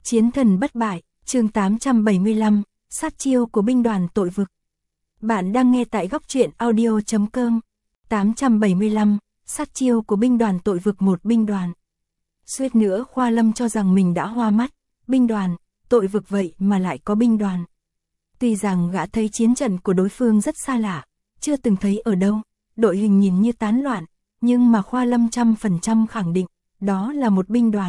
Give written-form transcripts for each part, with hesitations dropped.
Chiến thần bất bại, chương 875, sát chiêu của binh đoàn tội vực. Bạn đang nghe tại góc truyện audio.com. 875, sát chiêu của binh đoàn tội vực. Một binh đoàn. Suýt nữa Khoa Lâm cho rằng mình đã hoa mắt, binh đoàn, tội vực vậy mà lại có binh đoàn. Tuy rằng gã thấy chiến trận của đối phương rất xa lạ, chưa từng thấy ở đâu, đội hình nhìn như tán loạn, nhưng mà Khoa Lâm 100% khẳng định, đó là một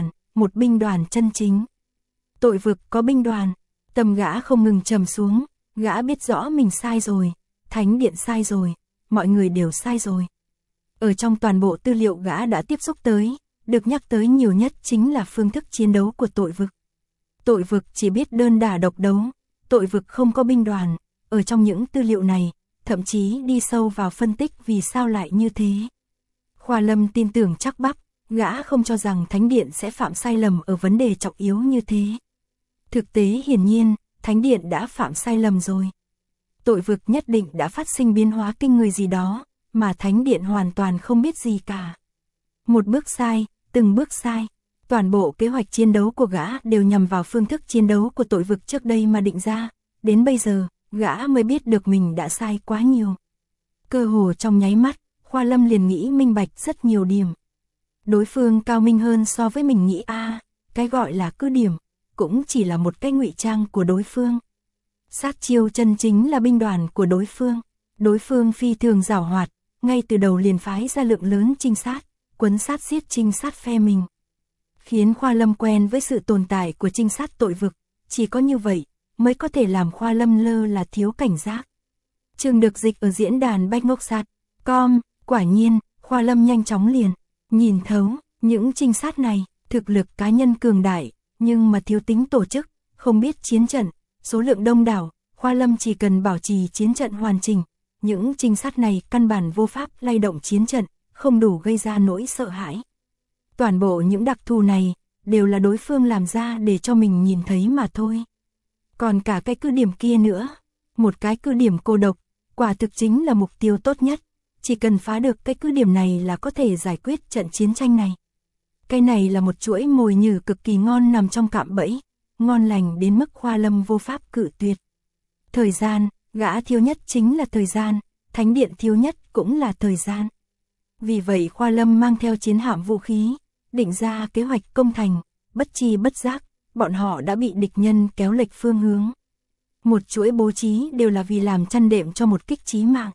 binh đoàn chân chính. Tội vực có binh đoàn, tâm gã không ngừng trầm xuống, gã biết rõ mình sai rồi, thánh điện sai rồi, mọi người đều sai rồi. Ở trong toàn bộ tư liệu gã đã tiếp xúc tới, được nhắc tới nhiều nhất chính là phương thức chiến đấu của tội vực. Tội vực chỉ biết đơn đả độc đấu, tội vực không có binh đoàn, ở trong những tư liệu này, thậm chí đi sâu vào phân tích vì sao lại như thế. Khoa Lâm tin tưởng chắc bắp, gã không cho rằng Thánh Điện sẽ phạm sai lầm ở vấn đề trọng yếu như thế. Thực tế hiển nhiên, Thánh Điện đã phạm sai lầm rồi. Tội vực nhất định đã phát sinh biến hóa kinh người gì đó, mà Thánh Điện hoàn toàn không biết gì cả. Một bước sai, từng bước sai, toàn bộ kế hoạch chiến đấu của gã đều nhằm vào phương thức chiến đấu của tội vực trước đây mà định ra. Đến bây giờ, gã mới biết được mình đã sai quá nhiều. Cơ hồ trong nháy mắt, Khoa Lâm liền nghĩ minh bạch rất nhiều điểm. Đối phương cao minh hơn so với mình nghĩ cái gọi là cứ điểm, cũng chỉ là một cái ngụy trang của đối phương. Sát chiêu chân chính là binh đoàn của đối phương. Đối phương phi thường giảo hoạt, ngay từ đầu liền phái ra lượng lớn trinh sát, quấn sát giết trinh sát phe mình. Khiến Khoa Lâm quen với sự tồn tại của trinh sát tội vực, chỉ có như vậy mới có thể làm Khoa Lâm lơ là thiếu cảnh giác. Chương được dịch ở diễn đàn bachngocsac.com, quả nhiên, Khoa Lâm nhanh chóng liền nhìn thấu, những trinh sát này, thực lực cá nhân cường đại, nhưng mà thiếu tính tổ chức, không biết chiến trận, số lượng đông đảo, Khoa Lâm chỉ cần bảo trì chiến trận hoàn chỉnh, những trinh sát này căn bản vô pháp lay động chiến trận, không đủ gây ra nỗi sợ hãi. Toàn bộ những đặc thù này, đều là đối phương làm ra để cho mình nhìn thấy mà thôi. Còn cả cái cứ điểm kia nữa, một cái cứ điểm cô độc, quả thực chính là mục tiêu tốt nhất. Chỉ cần phá được cái cứ điểm này là có thể giải quyết trận chiến tranh này. Cái này là một chuỗi mồi nhử cực kỳ ngon nằm trong cạm bẫy, ngon lành đến mức Khoa Lâm vô pháp cự tuyệt. Thời gian, gã thiếu nhất chính là thời gian, Thánh Điện thiếu nhất cũng là thời gian. Vì vậy Khoa Lâm mang theo chiến hạm vũ khí, định ra kế hoạch công thành, bất chi bất giác, bọn họ đã bị địch nhân kéo lệch phương hướng. Một chuỗi bố trí đều là vì làm chăn đệm cho một kích chí mạng.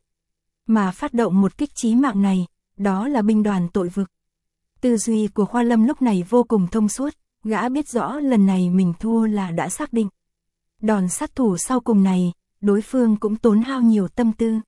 Mà phát động một kích chí mạng này, đó là binh đoàn tội vực. Tư duy của Khoa Lâm lúc này vô cùng thông suốt, gã biết rõ lần này mình thua là đã xác định. Đòn sát thủ sau cùng này, đối phương cũng tốn hao nhiều tâm tư.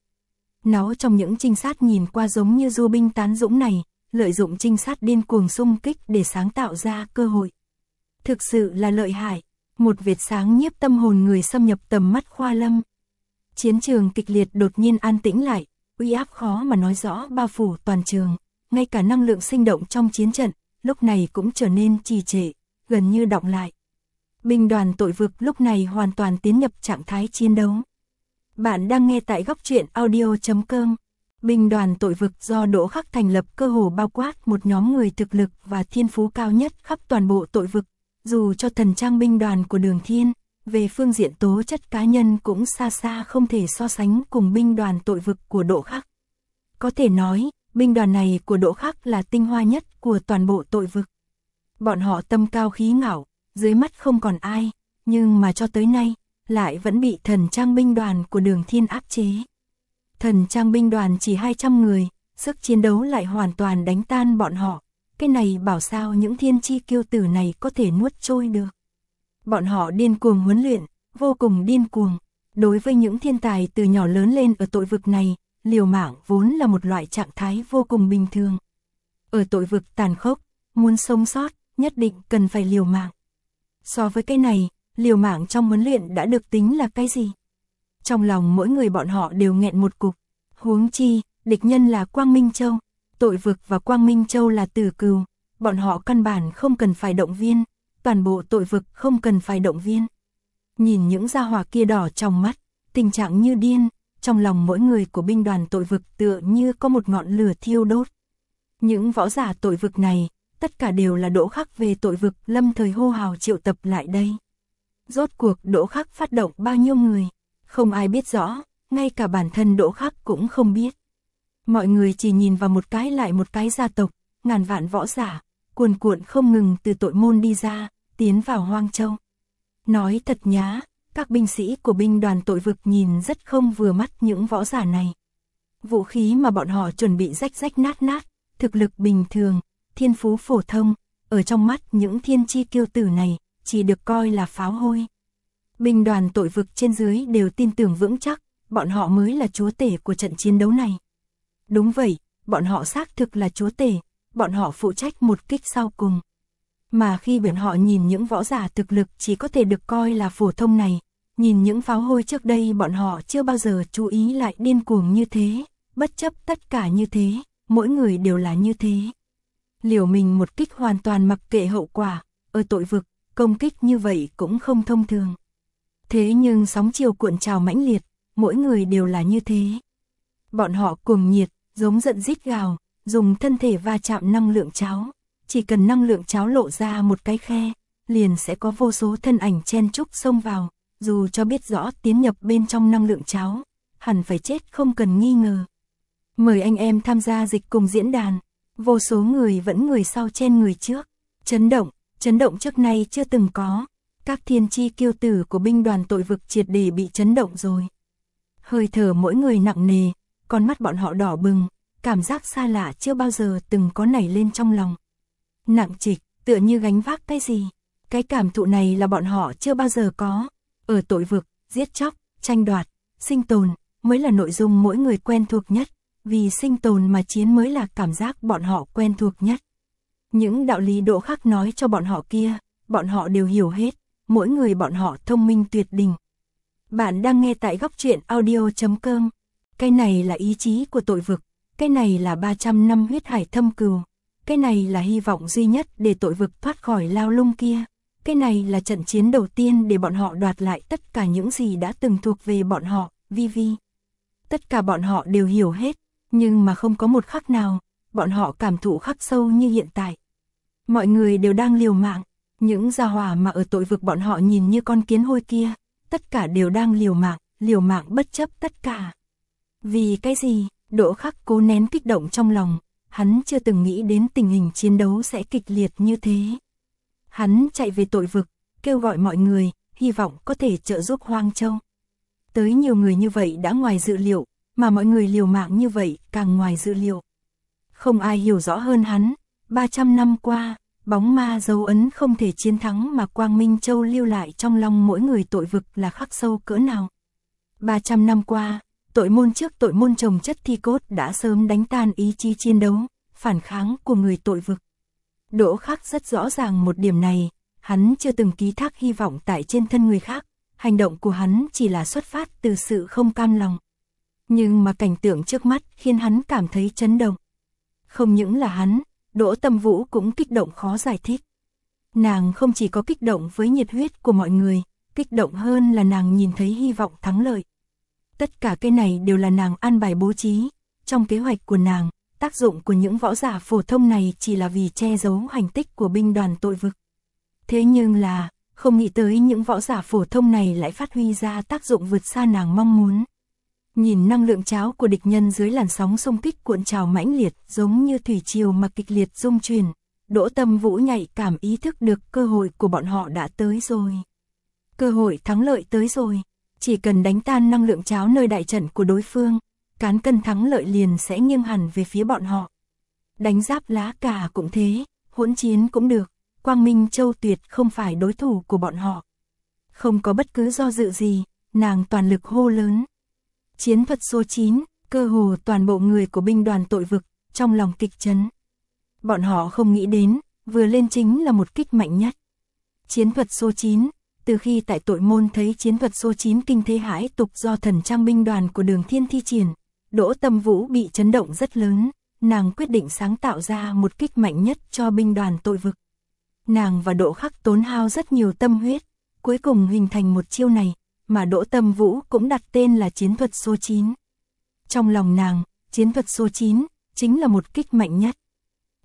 Nó trong những trinh sát nhìn qua giống như du binh tán dũng này, lợi dụng trinh sát điên cuồng xung kích để sáng tạo ra cơ hội. Thực sự là lợi hại, một vệt sáng nhiếp tâm hồn người xâm nhập tầm mắt Khoa Lâm. Chiến trường kịch liệt đột nhiên an tĩnh lại, uy áp khó mà nói rõ bao phủ toàn trường, ngay cả năng lượng sinh động trong chiến trận, lúc này cũng trở nên trì trệ, gần như đọng lại. Binh đoàn tội vực lúc này hoàn toàn tiến nhập trạng thái chiến đấu. Bạn đang nghe tại góc truyện audio.com. Binh đoàn tội vực do Đỗ Khắc thành lập cơ hồ bao quát một nhóm người thực lực và thiên phú cao nhất khắp toàn bộ tội vực. Dù cho thần trang binh đoàn của Đường Thiên, về phương diện tố chất cá nhân cũng xa xa không thể so sánh cùng binh đoàn tội vực của Đỗ Khắc. Có thể nói, binh đoàn này của Đỗ Khắc là tinh hoa nhất của toàn bộ tội vực. Bọn họ tâm cao khí ngạo, dưới mắt không còn ai, nhưng mà cho tới nay, lại vẫn bị thần trang binh đoàn của Đường Thiên áp chế. Thần trang binh đoàn chỉ 200 người, sức chiến đấu lại hoàn toàn đánh tan bọn họ. Cái này bảo sao những thiên chi kiêu tử này có thể nuốt trôi được. Bọn họ điên cuồng huấn luyện, vô cùng điên cuồng. Đối với những thiên tài từ nhỏ lớn lên ở tội vực này, liều mạng vốn là một loại trạng thái vô cùng bình thường. Ở tội vực tàn khốc, muốn sống sót, nhất định cần phải liều mạng. So với cái này, liều mạng trong huấn luyện đã được tính là cái gì? Trong lòng mỗi người bọn họ đều nghẹn một cục. Huống chi, địch nhân là Quang Minh Châu. Tội vực và Quang Minh Châu là tử cừu, bọn họ căn bản không cần phải động viên, toàn bộ tội vực không cần phải động viên. Nhìn những gia hỏa kia đỏ trong mắt, tình trạng như điên, trong lòng mỗi người của binh đoàn tội vực tựa như có một ngọn lửa thiêu đốt. Những võ giả tội vực này, tất cả đều là Đỗ Khắc về tội vực lâm thời hô hào triệu tập lại đây. Rốt cuộc Đỗ Khắc phát động bao nhiêu người, không ai biết rõ, ngay cả bản thân Đỗ Khắc cũng không biết. Mọi người chỉ nhìn vào một cái lại một cái gia tộc, ngàn vạn võ giả, cuồn cuộn không ngừng từ tội môn đi ra, tiến vào Hoang Châu. Nói thật nhá, các binh sĩ của binh đoàn tội vực nhìn rất không vừa mắt những võ giả này. Vũ khí mà bọn họ chuẩn bị rách rách nát nát, thực lực bình thường, thiên phú phổ thông, ở trong mắt những thiên chi kiêu tử này, chỉ được coi là pháo hôi. Binh đoàn tội vực trên dưới đều tin tưởng vững chắc, bọn họ mới là chúa tể của trận chiến đấu này. Đúng vậy, bọn họ xác thực là chúa tể, bọn họ phụ trách một kích sau cùng. Mà khi bọn họ nhìn những võ giả thực lực chỉ có thể được coi là phổ thông này, nhìn những pháo hôi trước đây bọn họ chưa bao giờ chú ý lại điên cuồng như thế, bất chấp tất cả như thế, mỗi người đều là như thế. Liều mình một kích hoàn toàn mặc kệ hậu quả, ở tội vực, công kích như vậy cũng không thông thường. Thế nhưng sóng chiều cuộn trào mãnh liệt, mỗi người đều là như thế. Bọn họ cuồng nhiệt, giống giận rít gào, dùng thân thể va chạm năng lượng cháo. Chỉ cần năng lượng cháo lộ ra một cái khe, liền sẽ có vô số thân ảnh chen chúc xông vào, dù cho biết rõ tiến nhập bên trong năng lượng cháo, hẳn phải chết không cần nghi ngờ. Mời anh em tham gia dịch cùng diễn đàn, vô số người vẫn người sau chen người trước, chấn động trước nay chưa từng có, các thiên chi kiêu tử của binh đoàn tội vực triệt để bị chấn động rồi. Hơi thở mỗi người nặng nề, con mắt bọn họ đỏ bừng, cảm giác xa lạ chưa bao giờ từng có nảy lên trong lòng. Nặng trịch, tựa như gánh vác cái gì, cái cảm thụ này là bọn họ chưa bao giờ có. Ở tội vực, giết chóc, tranh đoạt, sinh tồn, mới là nội dung mỗi người quen thuộc nhất, vì sinh tồn mà chiến mới là cảm giác bọn họ quen thuộc nhất. Những đạo lý Đỗ Khắc nói cho bọn họ kia, bọn họ đều hiểu hết, mỗi người bọn họ thông minh tuyệt đỉnh. Bạn đang nghe tại góc truyện audio.com, cái này là ý chí của tội vực, cái này là 300 năm huyết hải thâm cừu. Cái này là hy vọng duy nhất để tội vực thoát khỏi lao lung kia. Cái này là trận chiến đầu tiên để bọn họ đoạt lại tất cả những gì đã từng thuộc về bọn họ, Vi. Tất cả bọn họ đều hiểu hết, nhưng mà không có một khắc nào, bọn họ cảm thụ khắc sâu như hiện tại. Mọi người đều đang liều mạng, những gia hỏa mà ở tội vực bọn họ nhìn như con kiến hôi kia, tất cả đều đang liều mạng bất chấp tất cả. Vì cái gì? Đỗ Khắc cố nén kích động trong lòng. Hắn chưa từng nghĩ đến tình hình chiến đấu sẽ kịch liệt như thế. Hắn chạy về tội vực, kêu gọi mọi người, hy vọng có thể trợ giúp Hoang Châu. Tới nhiều người như vậy đã ngoài dự liệu, mà mọi người liều mạng như vậy càng ngoài dự liệu. Không ai hiểu rõ hơn hắn, 300 năm qua, bóng ma dấu ấn không thể chiến thắng mà Quang Minh Châu lưu lại trong lòng mỗi người tội vực là khắc sâu cỡ nào. 300 năm qua, tội môn trước tội môn trồng chất thi cốt đã sớm đánh tan ý chí chiến đấu, phản kháng của người tội vực. Đỗ Khắc rất rõ ràng một điểm này, hắn chưa từng ký thác hy vọng tại trên thân người khác, hành động của hắn chỉ là xuất phát từ sự không cam lòng. Nhưng mà cảnh tượng trước mắt khiến hắn cảm thấy chấn động. Không những là hắn, Đỗ Tâm Vũ cũng kích động khó giải thích. Nàng không chỉ có kích động với nhiệt huyết của mọi người, kích động hơn là nàng nhìn thấy hy vọng thắng lợi. Tất cả cái này đều là nàng an bài bố trí, trong kế hoạch của nàng, tác dụng của những võ giả phổ thông này chỉ là vì che giấu hành tích của binh đoàn tội vực. Thế nhưng là, không nghĩ tới những võ giả phổ thông này lại phát huy ra tác dụng vượt xa nàng mong muốn. Nhìn năng lượng cháo của địch nhân dưới làn sóng xung kích cuộn trào mãnh liệt giống như thủy triều mà kịch liệt rung chuyển, Đỗ Tâm Vũ nhạy cảm ý thức được cơ hội của bọn họ đã tới rồi. Cơ hội thắng lợi tới rồi. Chỉ cần đánh tan năng lượng cháo nơi đại trận của đối phương, cán cân thắng lợi liền sẽ nghiêng hẳn về phía bọn họ. Đánh giáp lá cà cũng thế, hỗn chiến cũng được, Quang Minh Châu tuyệt không phải đối thủ của bọn họ. Không có bất cứ do dự gì, nàng toàn lực hô lớn. Chiến thuật số 9, cơ hồ toàn bộ người của binh đoàn tội vực, trong lòng kịch chấn. Bọn họ không nghĩ đến, vừa lên chính là một kích mạnh nhất. Chiến thuật số 9. Từ khi tại tội môn thấy chiến thuật số 9 kinh thế hãi tục do thần trang binh đoàn của Đường Thiên thi triển, Đỗ Tâm Vũ bị chấn động rất lớn, nàng quyết định sáng tạo ra một kích mạnh nhất cho binh đoàn tội vực. Nàng và Đỗ Khắc tốn hao rất nhiều tâm huyết, cuối cùng hình thành một chiêu này, mà Đỗ Tâm Vũ cũng đặt tên là chiến thuật số 9. Trong lòng nàng, chiến thuật số 9 chính là một kích mạnh nhất.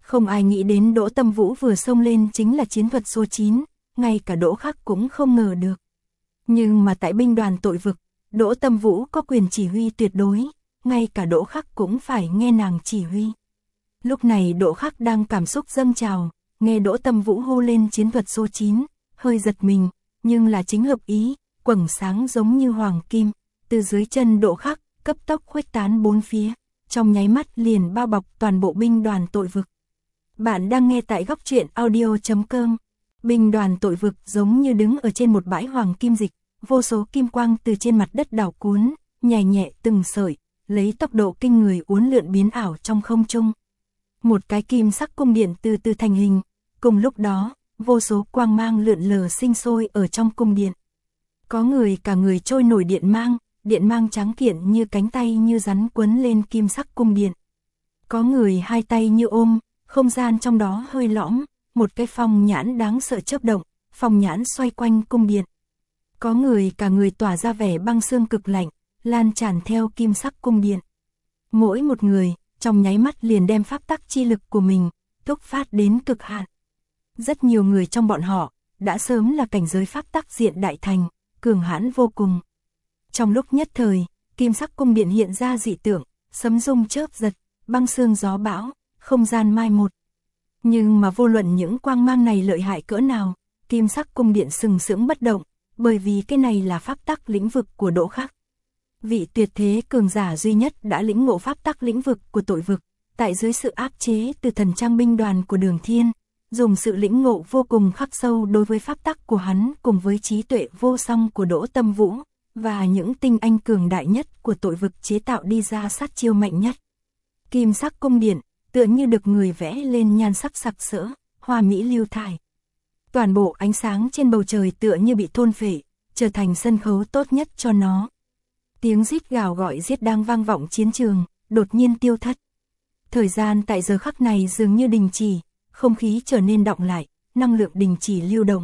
Không ai nghĩ đến Đỗ Tâm Vũ vừa xông lên chính là chiến thuật số 9, ngay cả Đỗ Khắc cũng không ngờ được. Nhưng mà tại binh đoàn tội vực, Đỗ Tâm Vũ có quyền chỉ huy tuyệt đối, ngay cả Đỗ Khắc cũng phải nghe nàng chỉ huy. Lúc này Đỗ Khắc đang cảm xúc dâng trào, nghe Đỗ Tâm Vũ hô lên chiến thuật số 9, hơi giật mình, nhưng là chính hợp ý, quầng sáng giống như hoàng kim, từ dưới chân Đỗ Khắc, cấp tốc khuếch tán bốn phía, trong nháy mắt liền bao bọc toàn bộ binh đoàn tội vực. Bạn đang nghe tại góc truyện audio.com. Binh đoàn tội vực giống như đứng ở trên một bãi hoàng kim dịch, vô số kim quang từ trên mặt đất đảo cuốn, nhẹ nhẹ từng sợi, lấy tốc độ kinh người uốn lượn biến ảo trong không trung. Một cái kim sắc cung điện từ từ thành hình, cùng lúc đó, vô số quang mang lượn lờ sinh sôi ở trong cung điện. Có người cả người trôi nổi điện mang trắng kiện như cánh tay như rắn quấn lên kim sắc cung điện. Có người hai tay như ôm, không gian trong đó hơi lõm, một cái phong nhãn đáng sợ chớp động, phong nhãn xoay quanh cung điện. Có người cả người tỏa ra vẻ băng xương cực lạnh, lan tràn theo kim sắc cung điện. Mỗi một người, trong nháy mắt liền đem pháp tắc chi lực của mình, thúc phát đến cực hạn. Rất nhiều người trong bọn họ, đã sớm là cảnh giới pháp tắc diện đại thành, cường hãn vô cùng. Trong lúc nhất thời, kim sắc cung điện hiện ra dị tượng, sấm rung chớp giật, băng xương gió bão, không gian mai một. Nhưng mà vô luận những quang mang này lợi hại cỡ nào, kim sắc cung điện sừng sững bất động, bởi vì cái này là pháp tắc lĩnh vực của Đỗ Khắc. Vị tuyệt thế cường giả duy nhất đã lĩnh ngộ pháp tắc lĩnh vực của tội vực, tại dưới sự áp chế từ thần trang binh đoàn của Đường Thiên, dùng sự lĩnh ngộ vô cùng khắc sâu đối với pháp tắc của hắn cùng với trí tuệ vô song của Đỗ Tâm Vũ, và những tinh anh cường đại nhất của tội vực chế tạo đi ra sát chiêu mạnh nhất. Kim sắc cung điện, tựa như được người vẽ lên nhan sắc sặc sỡ, hoa mỹ lưu thải. Toàn bộ ánh sáng trên bầu trời tựa như bị thôn phệ, trở thành sân khấu tốt nhất cho nó. Tiếng rít gào gọi giết đang vang vọng chiến trường, đột nhiên tiêu thất. Thời gian tại giờ khắc này dường như đình chỉ, không khí trở nên đọng lại, năng lượng đình chỉ lưu động.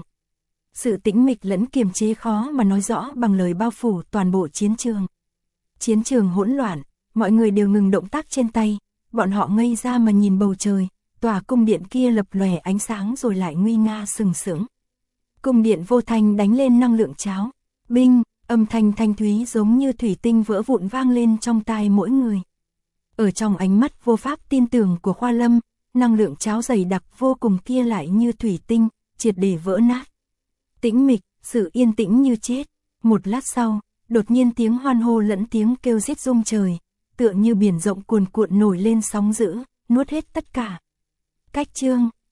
Sự tĩnh mịch lẫn kiềm chế khó mà nói rõ bằng lời bao phủ toàn bộ chiến trường. Chiến trường hỗn loạn, mọi người đều ngừng động tác trên tay, bọn họ ngây ra mà nhìn bầu trời, tòa cung điện kia lập lòe ánh sáng rồi lại nguy nga sừng sững. Cung điện vô thanh đánh lên năng lượng cháo, binh, âm thanh thanh thúy giống như thủy tinh vỡ vụn vang lên trong tai mỗi người. Ở trong ánh mắt vô pháp tin tưởng của Khoa Lâm, năng lượng cháo dày đặc vô cùng kia lại như thủy tinh, triệt để vỡ nát. Tĩnh mịch, sự yên tĩnh như chết. Một lát sau, đột nhiên tiếng hoan hô lẫn tiếng kêu rít rung trời, tựa như biển rộng cuồn cuộn nổi lên sóng dữ, nuốt hết tất cả. Cách chương,